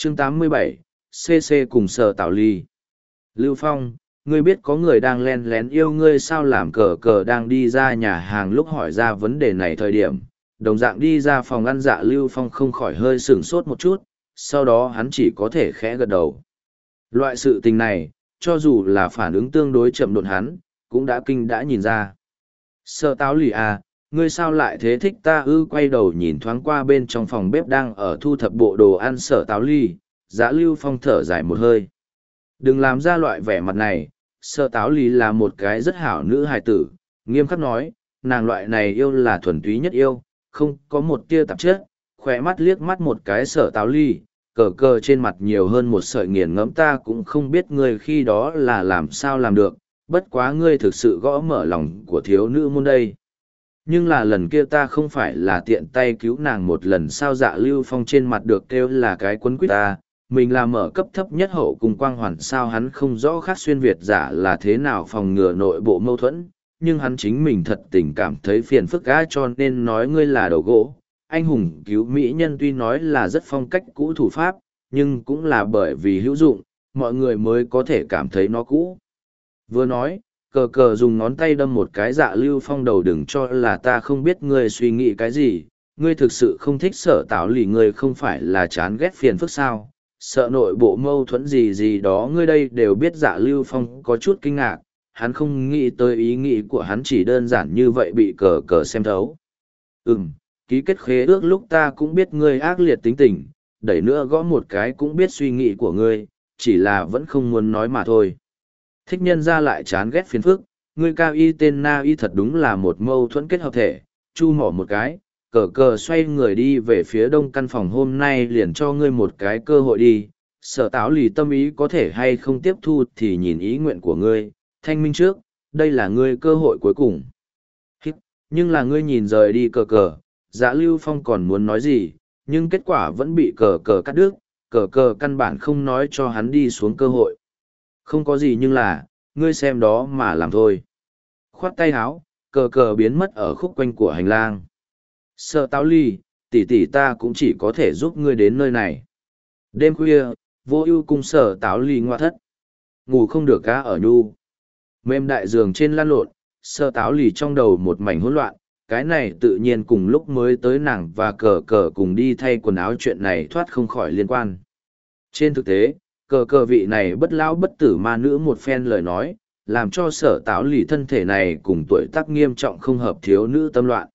Chương 87, CC cùng Sở Tảo Ly. Lưu Phong, ngươi biết có người đang len lén yêu ngươi sao? Làm cờ cờ đang đi ra nhà hàng lúc hỏi ra vấn đề này thời điểm, đồng dạng đi ra phòng ăn. Dạ Lưu Phong không khỏi hơi sửng sốt một chút, sau đó hắn chỉ có thể khẽ gật đầu. Loại sự tình này, cho dù là phản ứng tương đối chậm độn hắn, cũng đã nhìn ra. Sở Tảo Ly à, ngươi sao lại thế thích ta ư? Quay đầu nhìn thoáng qua bên trong phòng bếp đang ở thu thập bộ đồ ăn Sở Tảo Ly, Dạ Lưu Phong thở dài một hơi. Đừng làm ra loại vẻ mặt này, Sở Tảo Ly là một cái rất hảo nữ hài tử, nghiêm khắc nói, nàng loại này yêu là thuần túy nhất yêu, không có một tia tạp chất. Khỏe mắt liếc mắt một cái Sở Tảo Ly, cờ cờ trên mặt nhiều hơn một sợi nghiền ngẫm. Ta cũng không biết ngươi khi đó là làm sao làm được, bất quá ngươi thực sự gõ mở lòng của thiếu nữ môn đây. Nhưng là lần kia ta không phải là tiện tay cứu nàng một lần sao? Dạ Lưu Phong trên mặt được kêu là cái quấn quýt ta, mình là mở cấp thấp nhất hậu cùng quang hoàn sao? Hắn không rõ khác xuyên Việt giả là thế nào phòng ngừa nội bộ mâu thuẫn, nhưng hắn chính mình thật tình cảm thấy phiền phức á, cho nên nói ngươi là đầu gỗ. Anh hùng cứu mỹ nhân tuy nói là rất phong cách cũ thủ pháp, nhưng cũng là bởi vì hữu dụng, mọi người mới có thể cảm thấy nó cũ. Vừa nói, cờ cờ dùng ngón tay đâm một cái Dạ Lưu Phong đầu. Đừng cho là ta không biết ngươi suy nghĩ cái gì, ngươi thực sự không thích Sở Tảo Ly, ngươi không phải là chán ghét phiền phức sao? Sợ nội bộ mâu thuẫn gì gì đó ngươi đây đều biết. Dạ Lưu Phong có chút kinh ngạc, hắn không nghĩ tới ý nghĩ của hắn chỉ đơn giản như vậy bị cờ cờ xem thấu. Ký kết khế ước lúc ta cũng biết ngươi ác liệt tính tình, đẩy nữa gõ một cái cũng biết suy nghĩ của ngươi, chỉ là vẫn không muốn nói mà thôi. Thích nhân ra lại chán ghét phiền phức, ngươi cao y tên na y thật đúng là một mâu thuẫn kết hợp thể. Chu mỏ một cái, cờ cờ xoay người đi về phía đông căn phòng. Hôm nay liền cho ngươi một cái cơ hội đi, Sở Tảo Ly tâm ý có thể hay không tiếp thu thì nhìn ý nguyện của ngươi, thanh minh trước, đây là ngươi cơ hội cuối cùng. Nhưng là ngươi nhìn rời đi cờ cờ. Dạ Lưu Phong còn muốn nói gì, nhưng kết quả vẫn bị cờ cờ cắt đứt. Cờ cờ căn bản không nói cho hắn đi xuống cơ hội. Không có gì nhưng là, ngươi xem đó mà làm thôi. Khoát tay háo, cờ cờ biến mất ở khúc quanh của hành lang. Sở Tảo Ly, tỷ tỷ ta cũng chỉ có thể giúp ngươi đến nơi này. Đêm khuya, Vô Ưu cùng Sở Tảo Ly ngoại thất. Ngủ không được cá ở nhu. Mềm đại giường trên lăn lộn, Sở Tảo Ly trong đầu một mảnh hỗn loạn. Cái này tự nhiên cùng lúc mới tới nàng và cờ cờ cùng đi thay quần áo chuyện này thoát không khỏi liên quan. Trên thực tế, cờ cờ vị này bất lão bất tử ma nữ một phen lời nói, làm cho Sở Tảo Ly thân thể này cùng tuổi tác nghiêm trọng không hợp thiếu nữ tâm loạn.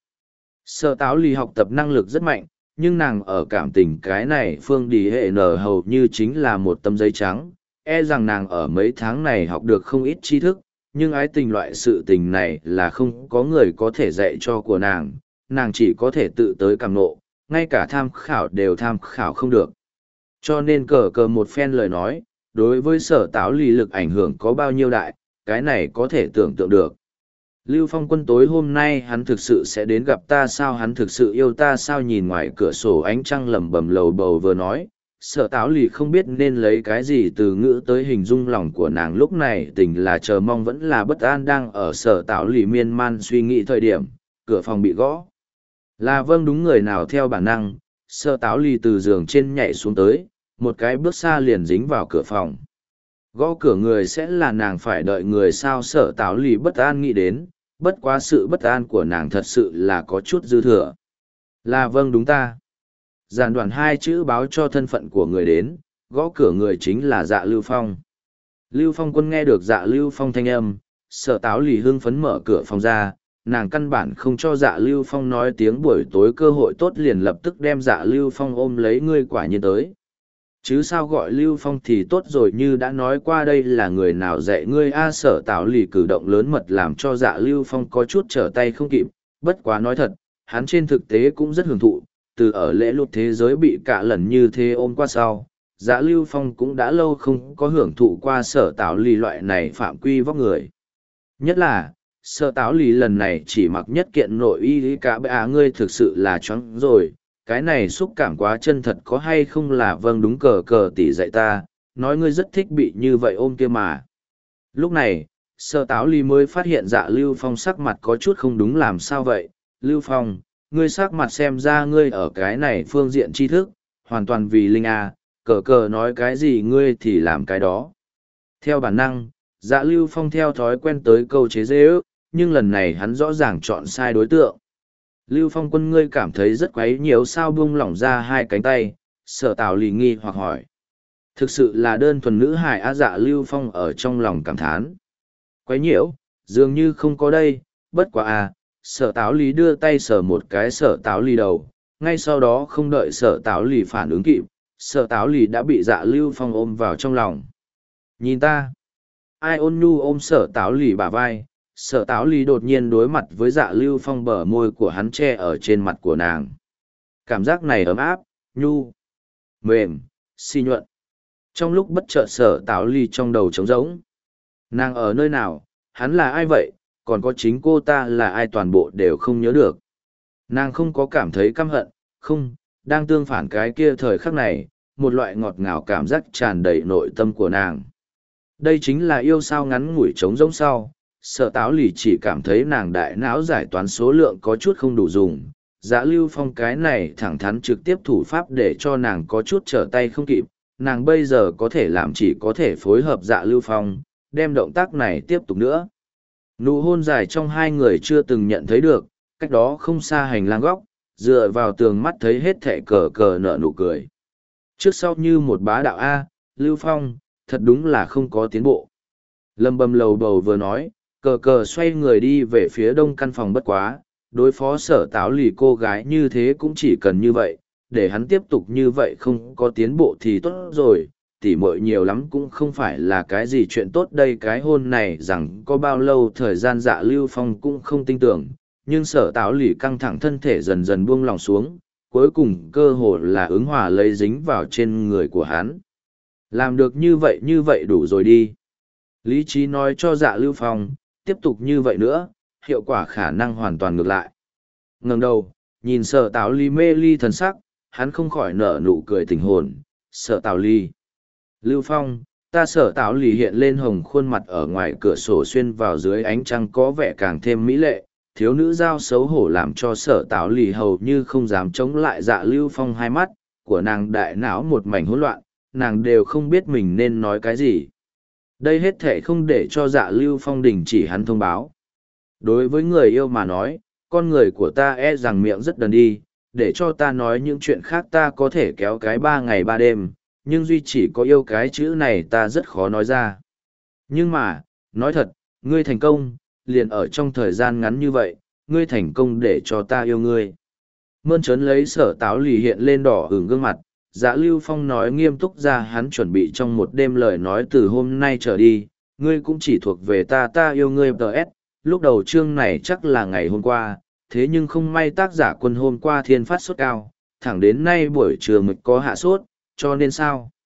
Sở Tảo Ly học tập năng lực rất mạnh, nhưng nàng ở cảm tình cái này phương đi hệ nở hầu như chính là một tấm giấy trắng, e rằng nàng ở mấy tháng này học được không ít tri thức, nhưng ái tình loại sự tình này là không có người có thể dạy cho của nàng chỉ có thể tự tới cảm nộ, ngay cả tham khảo đều tham khảo không được. Cho nên cờ cờ một phen lời nói, đối với Sở Tảo Ly lực ảnh hưởng có bao nhiêu đại, cái này có thể tưởng tượng được. Lưu Phong quân tối hôm nay hắn thực sự sẽ đến gặp ta sao? Hắn thực sự yêu ta sao? Nhìn ngoài cửa sổ ánh trăng lẩm bẩm lầu bầu vừa nói, Sở Tảo Ly không biết nên lấy cái gì từ ngữ tới hình dung lòng của nàng lúc này. Tình là chờ mong vẫn là bất an đang ở Sở Tảo Ly miên man suy nghĩ thời điểm, cửa phòng bị gõ. Là vâng đúng người nào theo bản năng, Sở Tảo Ly từ giường trên nhảy xuống tới, một cái bước xa liền dính vào cửa phòng. Gõ cửa người sẽ là nàng phải đợi người sao? Sở Tảo Ly bất an nghĩ đến, bất quá sự bất an của nàng thật sự là có chút dư thừa. Là vâng đúng ta. Giản đoạn hai chữ báo cho thân phận của người đến, gõ cửa người chính là Dạ Lưu Phong. Lưu Phong quân nghe được Dạ Lưu Phong thanh âm, Sở Tảo Ly hưng phấn mở cửa phòng ra, nàng căn bản không cho Dạ Lưu Phong nói tiếng buổi tối cơ hội tốt, liền lập tức đem Dạ Lưu Phong ôm lấy. Ngươi quả nhiên tới. Chứ sao gọi Lưu Phong thì tốt rồi, như đã nói qua đây là người nào dạy ngươi a? Sở Tảo Ly cử động lớn mật làm cho Dạ Lưu Phong có chút trở tay không kịp, bất quá nói thật, hắn trên thực tế cũng rất hưởng thụ, từ ở lễ lụt thế giới bị cả lần như thế ôm qua sau. Dạ Lưu Phong cũng đã lâu không có hưởng thụ qua Sở Tảo Ly loại này phạm quy vóc người. Nhất là, Sở Tảo Ly lần này chỉ mặc nhất kiện nội y cả bệ ngươi thực sự là choáng rồi. Cái này xúc cảm quá chân thật có hay không? Là vâng đúng, cờ cờ tỷ dạy ta, nói ngươi rất thích bị như vậy ôm kia mà. Lúc này, Sở Tảo Ly mới phát hiện Dạ Lưu Phong sắc mặt có chút không đúng. Làm sao vậy? Lưu Phong, ngươi sắc mặt xem ra ngươi ở cái này phương diện tri thức, hoàn toàn vì Linh A, cờ cờ nói cái gì ngươi thì làm cái đó. Theo bản năng, Dạ Lưu Phong theo thói quen tới câu chế dễ ước, nhưng lần này hắn rõ ràng chọn sai đối tượng. Lưu Phong quân ngươi cảm thấy rất quấy nhiều sao buông lỏng ra hai cánh tay, Sở Tào lì nghi hoặc hỏi. Thực sự là đơn thuần nữ hài á. Dạ Lưu Phong ở trong lòng cảm thán. Quấy nhiễu, dường như không có đây, bất quá à, Sở Táo lì đưa tay sờ một cái Sở Táo lì đầu, ngay sau đó không đợi Sở Táo lì phản ứng kịp, Sở Táo lì đã bị Dạ Lưu Phong ôm vào trong lòng. Nhìn ta! Ai ôn nhu ôm Sở Táo lì bả vai, Sở Táo lì đột nhiên đối mặt với Dạ Lưu Phong, bờ môi của hắn che ở trên mặt của nàng. Cảm giác này ấm áp, nhu, mềm, xi nhuận. Trong lúc bất chợt Sở Táo lì trong đầu trống rỗng. Nàng ở nơi nào, hắn là ai vậy, còn có chính cô ta là ai toàn bộ đều không nhớ được. Nàng không có cảm thấy căm hận, không, đang tương phản cái kia thời khắc này, một loại ngọt ngào cảm giác tràn đầy nội tâm của nàng. Đây chính là yêu sao ngắn ngủi trống rỗng sau. Sở Táo lì chỉ cảm thấy nàng đại não giải toán số lượng có chút không đủ dùng. Dạ Lưu Phong cái này thẳng thắn trực tiếp thủ pháp để cho nàng có chút trở tay không kịp. Nàng bây giờ có thể làm chỉ có thể phối hợp Dạ Lưu Phong, đem động tác này tiếp tục nữa. Nụ hôn dài trong hai người chưa từng nhận thấy được, cách đó không xa hành lang góc, dựa vào tường mắt thấy hết thẻ cờ cờ nở nụ cười. Trước sau như một bá đạo A, Lưu Phong, thật đúng là không có tiến bộ. Lâm bầm lầu bầu vừa nói, cờ cờ xoay người đi về phía đông căn phòng. Bất quá, đối phó Sở Táo lì cô gái như thế cũng chỉ cần như vậy, để hắn tiếp tục như vậy không có tiến bộ thì tốt rồi. Tỉ muội nhiều lắm cũng không phải là cái gì chuyện tốt đây. Cái hôn này rằng có bao lâu thời gian Dạ Lưu Phong cũng không tin tưởng, nhưng Sở Táo lì căng thẳng thân thể dần dần buông lòng xuống, cuối cùng cơ hồ là ứng hòa lấy dính vào trên người của hắn. Làm được như vậy đủ rồi đi. Lý trí nói cho Dạ Lưu Phong, tiếp tục như vậy nữa, hiệu quả khả năng hoàn toàn ngược lại. Ngẩng đầu, nhìn Sở Táo lì mê ly thần sắc, hắn không khỏi nở nụ cười tình hồn. Sở Táo lì. Lưu Phong, ta Sở Táo lì hiện lên hồng khuôn mặt ở ngoài cửa sổ xuyên vào dưới ánh trăng có vẻ càng thêm mỹ lệ. Thiếu nữ giao xấu hổ làm cho Sở Táo lì hầu như không dám chống lại Dạ Lưu Phong. Hai mắt của nàng đại não một mảnh hỗn loạn, nàng đều không biết mình nên nói cái gì. Đây hết thể không để cho Dạ Lưu Phong đình chỉ hắn thông báo. Đối với người yêu mà nói, con người của ta e rằng miệng rất đần đi, để cho ta nói những chuyện khác ta có thể kéo cái 3 ngày 3 đêm, nhưng duy chỉ có yêu cái chữ này ta rất khó nói ra. Nhưng mà, nói thật, ngươi thành công, liền ở trong thời gian ngắn như vậy, ngươi thành công để cho ta yêu ngươi. Mơn trớn lấy Sở Táo lì hiện lên đỏ ửng gương mặt, Dạ Lưu Phong nói nghiêm túc ra hắn chuẩn bị trong một đêm lời nói từ hôm nay trở đi, ngươi cũng chỉ thuộc về ta, ta yêu ngươi PS. Lúc đầu chương này chắc là ngày hôm qua, thế nhưng không may tác giả Quân hôm qua thiên phát sốt cao, thẳng đến nay buổi trưa mực có hạ sốt, cho nên sao?